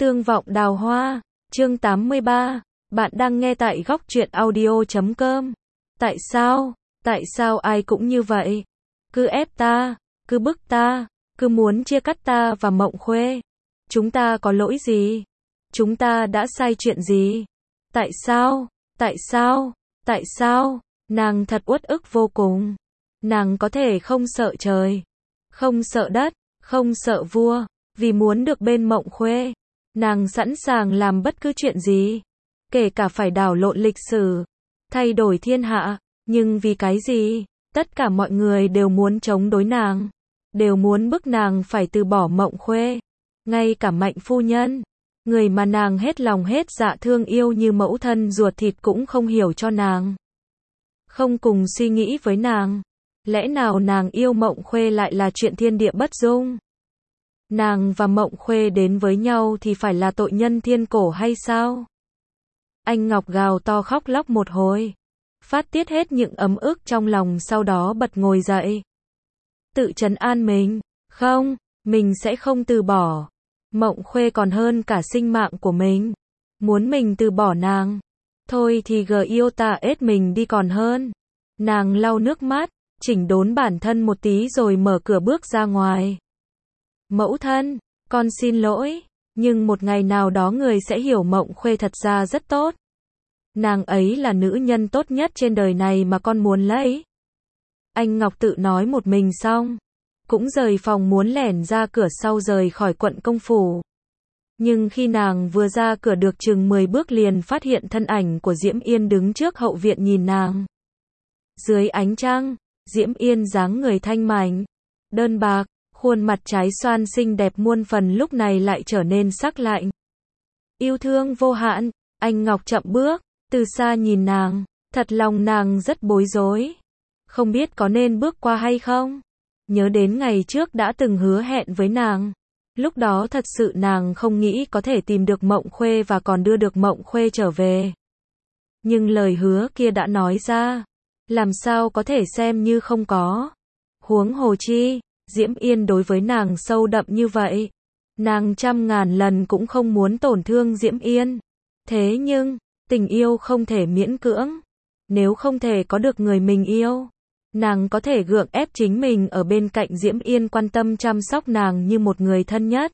Tương vọng đào hoa, chương 83, bạn đang nghe tại góc truyện audio.com. Tại sao ai cũng như vậy? Cứ ép ta, cứ bức ta, cứ muốn chia cắt ta và Mộng Khuê. Chúng ta có lỗi gì? Chúng ta đã sai chuyện gì? Tại sao? Nàng thật uất ức vô cùng. Nàng có thể không sợ trời, không sợ đất, không sợ vua, vì muốn được bên Mộng Khuê. Nàng sẵn sàng làm bất cứ chuyện gì, kể cả phải đảo lộn lịch sử, thay đổi thiên hạ, nhưng vì cái gì? Tất cả mọi người đều muốn chống đối nàng, đều muốn bức nàng phải từ bỏ Mộng Khuê. Ngay cả Mạnh phu nhân, người mà nàng hết lòng hết dạ thương yêu như mẫu thân ruột thịt cũng không hiểu cho nàng, không cùng suy nghĩ với nàng. Lẽ nào nàng yêu Mộng Khuê lại là chuyện thiên địa bất dung? Nàng và Mộng Khuê đến với nhau thì phải là tội nhân thiên cổ hay sao? Anh Ngọc gào to khóc lóc một hồi, phát tiết hết những ấm ức trong lòng, sau đó bật ngồi dậy, tự trấn an mình, không, mình sẽ không từ bỏ. Mộng Khuê còn hơn cả sinh mạng của mình, muốn mình từ bỏ nàng, thôi thì yêu ta ết mình đi còn hơn. Nàng lau nước mắt, chỉnh đốn bản thân một tí rồi mở cửa bước ra ngoài. Mẫu thân, con xin lỗi, nhưng một ngày nào đó người sẽ hiểu Mộng Khuê thật ra rất tốt. Nàng ấy là nữ nhân tốt nhất trên đời này mà con muốn lấy. Anh Ngọc tự nói một mình xong, cũng rời phòng muốn lẻn ra cửa sau rời khỏi quận công phủ. Nhưng khi nàng vừa ra cửa được chừng 10 bước liền phát hiện thân ảnh của Diễm Yên đứng trước hậu viện nhìn nàng. Dưới ánh trăng, Diễm Yên dáng người thanh mảnh, đơn bạc, khuôn mặt trái xoan xinh đẹp muôn phần lúc này lại trở nên sắc lạnh. Yêu thương vô hạn, anh Ngọc chậm bước, từ xa nhìn nàng, thật lòng nàng rất bối rối. Không biết có nên bước qua hay không? Nhớ đến ngày trước đã từng hứa hẹn với nàng. Lúc đó thật sự nàng không nghĩ có thể tìm được Mộng Khuê và còn đưa được Mộng Khuê trở về. Nhưng lời hứa kia đã nói ra, làm sao có thể xem như không có. Huống hồ chi, Diễm Yên đối với nàng sâu đậm như vậy. Nàng trăm ngàn lần cũng không muốn tổn thương Diễm Yên. Thế nhưng, tình yêu không thể miễn cưỡng. Nếu không thể có được người mình yêu, nàng có thể gượng ép chính mình ở bên cạnh Diễm Yên, quan tâm chăm sóc nàng như một người thân nhất.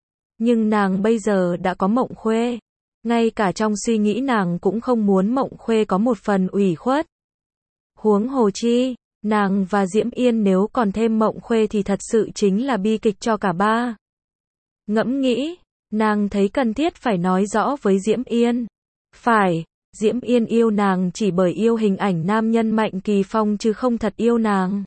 Nhưng nàng bây giờ đã có Mộng Khuê. Ngay cả trong suy nghĩ nàng cũng không muốn Mộng Khuê có một phần ủy khuất. Huống hồ chi, nàng và Diễm Yên nếu còn thêm Mộng Khuê thì thật sự chính là bi kịch cho cả ba. Ngẫm nghĩ, nàng thấy cần thiết phải nói rõ với Diễm Yên. Phải, Diễm Yên yêu nàng chỉ bởi yêu hình ảnh nam nhân Mạnh Kỳ Phong chứ không thật yêu nàng.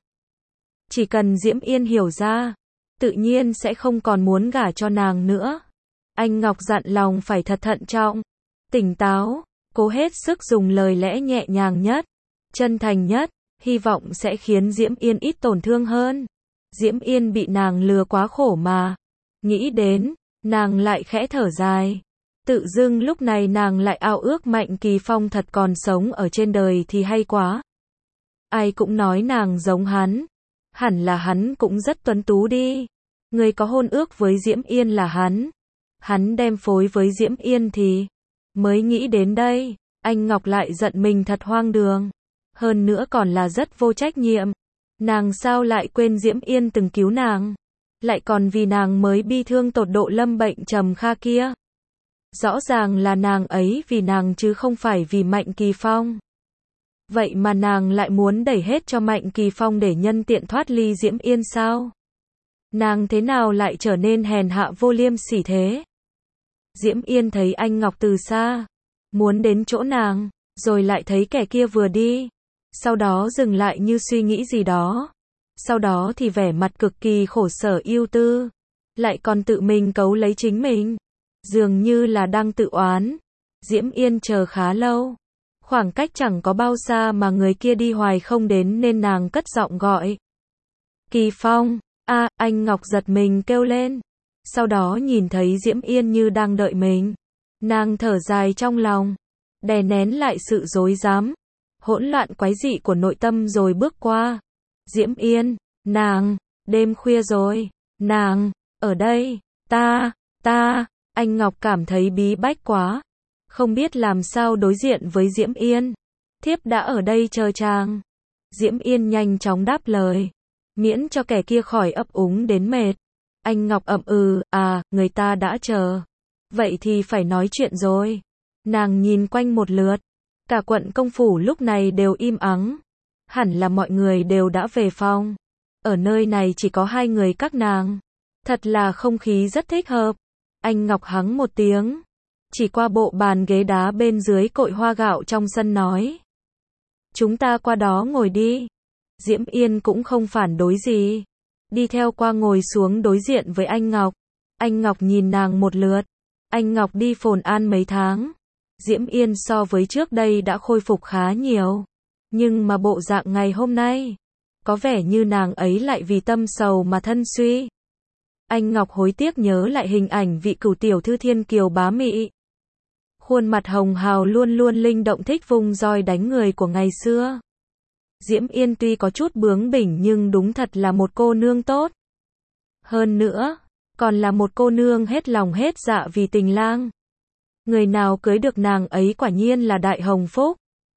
Chỉ cần Diễm Yên hiểu ra, tự nhiên sẽ không còn muốn gả cho nàng nữa. Anh Ngọc dặn lòng phải thật thận trọng, tỉnh táo, cố hết sức dùng lời lẽ nhẹ nhàng nhất, chân thành nhất, hy vọng sẽ khiến Diễm Yên ít tổn thương hơn. Diễm Yên bị nàng lừa quá khổ mà. Nghĩ đến, nàng lại khẽ thở dài. Tự dưng lúc này nàng lại ao ước Mạnh Kỳ Phong thật còn sống ở trên đời thì hay quá. Ai cũng nói nàng giống hắn. Hẳn là hắn cũng rất tuấn tú đi. Người có hôn ước với Diễm Yên là hắn. Hắn đem phối với Diễm Yên thì... Mới nghĩ đến đây, anh Ngọc lại giận mình thật hoang đường. Hơn nữa còn là rất vô trách nhiệm. Nàng sao lại quên Diễm Yên từng cứu nàng? Lại còn vì nàng mới bi thương tột độ lâm bệnh trầm kha kia. Rõ ràng là nàng ấy vì nàng chứ không phải vì Mạnh Kỳ Phong. Vậy mà nàng lại muốn đẩy hết cho Mạnh Kỳ Phong để nhân tiện thoát ly Diễm Yên sao? Nàng thế nào lại trở nên hèn hạ vô liêm sỉ thế? Diễm Yên thấy anh Ngọc từ xa, muốn đến chỗ nàng, rồi lại thấy kẻ kia vừa đi. Sau đó dừng lại như suy nghĩ gì đó. Sau đó thì vẻ mặt cực kỳ khổ sở ưu tư. Lại còn tự mình cấu lấy chính mình. Dường như là đang tự oán. Diễm Yên chờ khá lâu. Khoảng cách chẳng có bao xa mà người kia đi hoài không đến nên nàng cất giọng gọi. Kỳ Phong, anh Ngọc giật mình kêu lên. Sau đó nhìn thấy Diễm Yên như đang đợi mình. Nàng thở dài trong lòng, đè nén lại sự rối rắm, hỗn loạn quái dị của nội tâm rồi bước qua. Diễm Yên, nàng, đêm khuya rồi, nàng, ở đây, ta, Anh Ngọc cảm thấy bí bách quá, không biết làm sao đối diện với Diễm Yên. Thiếp đã ở đây chờ chàng. Diễm Yên nhanh chóng đáp lời, miễn cho kẻ kia khỏi ấp úng đến mệt. Anh Ngọc ậm ừ, người ta đã chờ. Vậy thì phải nói chuyện rồi. Nàng nhìn quanh một lượt, cả quận công phủ lúc này đều im ắng. Hẳn là mọi người đều đã về phòng. Ở nơi này chỉ có hai người các nàng. Thật là không khí rất thích hợp. Anh Ngọc hắng một tiếng, chỉ qua bộ bàn ghế đá bên dưới cội hoa gạo trong sân nói. Chúng ta qua đó ngồi đi. Diễm Yên cũng không phản đối gì. Đi theo qua ngồi xuống đối diện với anh Ngọc. Anh Ngọc nhìn nàng một lượt. Anh Ngọc đi Phồn An mấy tháng. Diễm Yên so với trước đây đã khôi phục khá nhiều. Nhưng mà bộ dạng ngày hôm nay, có vẻ như nàng ấy lại vì tâm sầu mà thân suy. Anh Ngọc hối tiếc nhớ lại hình ảnh vị cửu tiểu thư thiên kiều bá mị. Khuôn mặt hồng hào luôn luôn linh động thích vùng roi đánh người của ngày xưa. Diễm Yên tuy có chút bướng bỉnh nhưng đúng thật là một cô nương tốt. Hơn nữa, còn là một cô nương hết lòng hết dạ vì tình lang. Người nào cưới được nàng ấy quả nhiên là đại hồng phúc.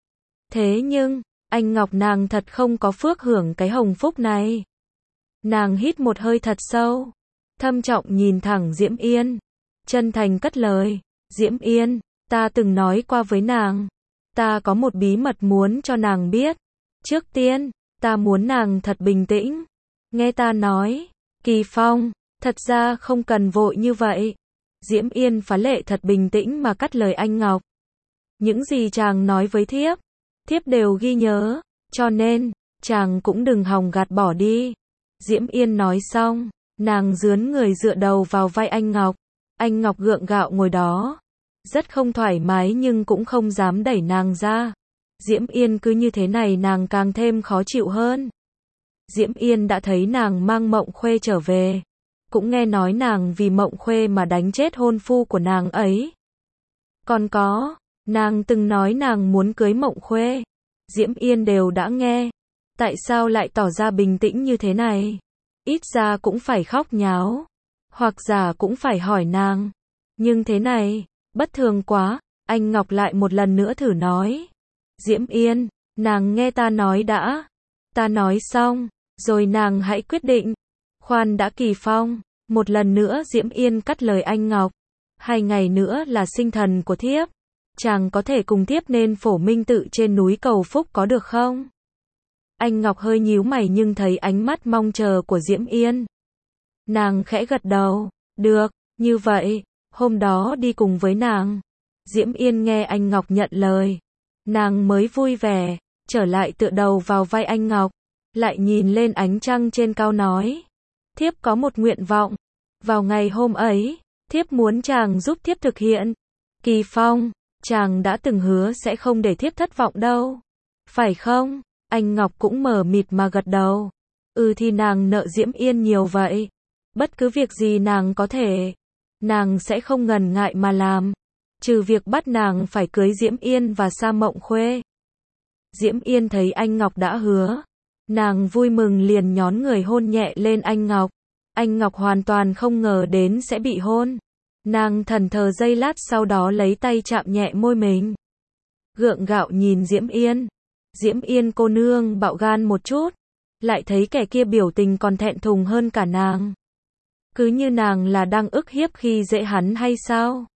Thế nhưng, anh Ngọc nàng thật không có phước hưởng cái hồng phúc này. Nàng hít một hơi thật sâu, thâm trọng nhìn thẳng Diễm Yên, chân thành cất lời, Diễm Yên, ta từng nói qua với nàng, ta có một bí mật muốn cho nàng biết. Trước tiên, ta muốn nàng thật bình tĩnh. Nghe ta nói, Kỳ Phong, thật ra không cần vội như vậy. Diễm Yên phá lệ thật bình tĩnh mà cắt lời anh Ngọc. Những gì chàng nói với thiếp, thiếp đều ghi nhớ, cho nên, chàng cũng đừng hòng gạt bỏ đi. Diễm Yên nói xong, nàng dướn người dựa đầu vào vai anh Ngọc. Anh Ngọc gượng gạo ngồi đó, rất không thoải mái nhưng cũng không dám đẩy nàng ra. Diễm Yên cứ như thế này nàng càng thêm khó chịu hơn. Diễm Yên đã thấy nàng mang Mộng Khuê trở về, cũng nghe nói nàng vì Mộng Khuê mà đánh chết hôn phu của nàng ấy. Còn có, nàng từng nói nàng muốn cưới Mộng Khuê. Diễm Yên đều đã nghe. Tại sao lại tỏ ra bình tĩnh như thế này? Ít ra cũng phải khóc nháo, hoặc giả cũng phải hỏi nàng. Nhưng thế này, bất thường quá. Anh Ngọc lại một lần nữa thử nói. Diễm Yên, nàng nghe ta nói đã. Ta nói xong, rồi nàng hãy quyết định. Khoan đã Kỳ Phong. Một lần nữa Diễm Yên cắt lời anh Ngọc. 2 ngày nữa là sinh thần của thiếp. Chàng có thể cùng thiếp nên Phổ Minh Tự trên núi cầu phúc có được không? Anh Ngọc hơi nhíu mày nhưng thấy ánh mắt mong chờ của Diễm Yên. Nàng khẽ gật đầu. Được, như vậy, hôm đó đi cùng với nàng. Diễm Yên nghe anh Ngọc nhận lời. Nàng mới vui vẻ, trở lại tựa đầu vào vai anh Ngọc. Lại nhìn lên ánh trăng trên cao nói. Thiếp có một nguyện vọng. Vào ngày hôm ấy, thiếp muốn chàng giúp thiếp thực hiện. Kỳ Phong, chàng đã từng hứa sẽ không để thiếp thất vọng đâu. Phải không? Anh Ngọc cũng mờ mịt mà gật đầu. Thì nàng nợ Diễm Yên nhiều vậy. Bất cứ việc gì nàng có thể, nàng sẽ không ngần ngại mà làm. Trừ việc bắt nàng phải cưới Diễm Yên và xa Mộng Khuê. Diễm Yên thấy anh Ngọc đã hứa. Nàng vui mừng liền nhón người hôn nhẹ lên anh Ngọc. Anh Ngọc hoàn toàn không ngờ đến sẽ bị hôn. Nàng thẫn thờ giây lát sau đó lấy tay chạm nhẹ môi mình. Gượng gạo nhìn Diễm Yên. Diễm Yên cô nương bạo gan một chút. Lại thấy kẻ kia biểu tình còn thẹn thùng hơn cả nàng. Cứ như nàng là đang ức hiếp khi dễ hắn hay sao?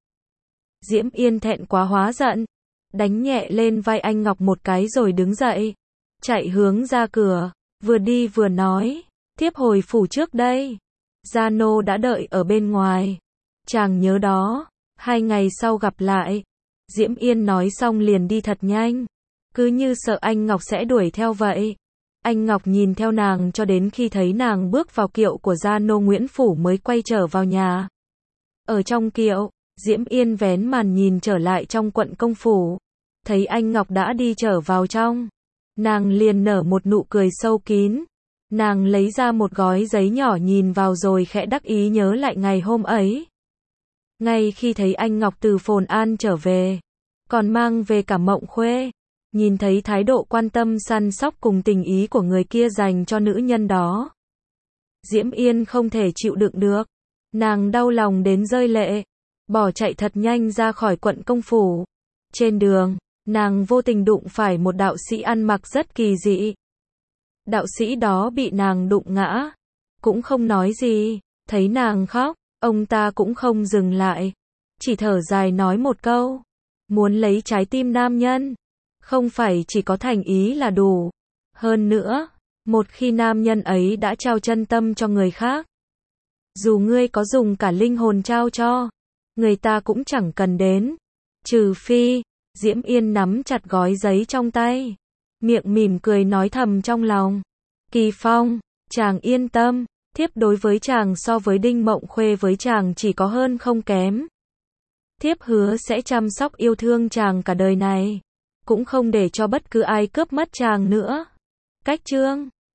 Diễm Yên thẹn quá hóa giận. Đánh nhẹ lên vai anh Ngọc một cái rồi đứng dậy. Chạy hướng ra cửa. Vừa đi vừa nói. Thiếp hồi phủ trước đây. Gia nô đã đợi ở bên ngoài. Chàng nhớ đó. 2 ngày sau gặp lại. Diễm Yên nói xong liền đi thật nhanh. Cứ như sợ anh Ngọc sẽ đuổi theo vậy. Anh Ngọc nhìn theo nàng cho đến khi thấy nàng bước vào kiệu của gia nô Nguyễn Phủ mới quay trở vào nhà. Ở trong kiệu, Diễm Yên vén màn nhìn trở lại trong quận công phủ. Thấy anh Ngọc đã đi trở vào trong. Nàng liền nở một nụ cười sâu kín. Nàng lấy ra một gói giấy nhỏ nhìn vào rồi khẽ đắc ý nhớ lại ngày hôm ấy. Ngay khi thấy anh Ngọc từ Phồn An trở về, còn mang về cả Mộng Khuê. Nhìn thấy thái độ quan tâm săn sóc cùng tình ý của người kia dành cho nữ nhân đó. Diễm Yên không thể chịu đựng được. Nàng đau lòng đến rơi lệ. bỏ chạy thật nhanh ra khỏi quận công phủ. Trên đường, nàng vô tình đụng phải một đạo sĩ ăn mặc rất kỳ dị. Đạo sĩ đó bị nàng đụng ngã, cũng không nói gì, thấy nàng khóc, ông ta cũng không dừng lại, chỉ thở dài nói một câu, muốn lấy trái tim nam nhân, không phải chỉ có thành ý là đủ. Hơn nữa, một khi nam nhân ấy đã trao chân tâm cho người khác, dù ngươi có dùng cả linh hồn trao cho, người ta cũng chẳng cần đến. Trừ phi, Diễm Yên nắm chặt gói giấy trong tay, miệng mỉm cười nói thầm trong lòng. Kỳ Phong, chàng yên tâm, thiếp đối với chàng so với Đinh Mộng Khuê với chàng chỉ có hơn không kém. Thiếp hứa sẽ chăm sóc yêu thương chàng cả đời này, cũng không để cho bất cứ ai cướp mất chàng nữa. Cách chương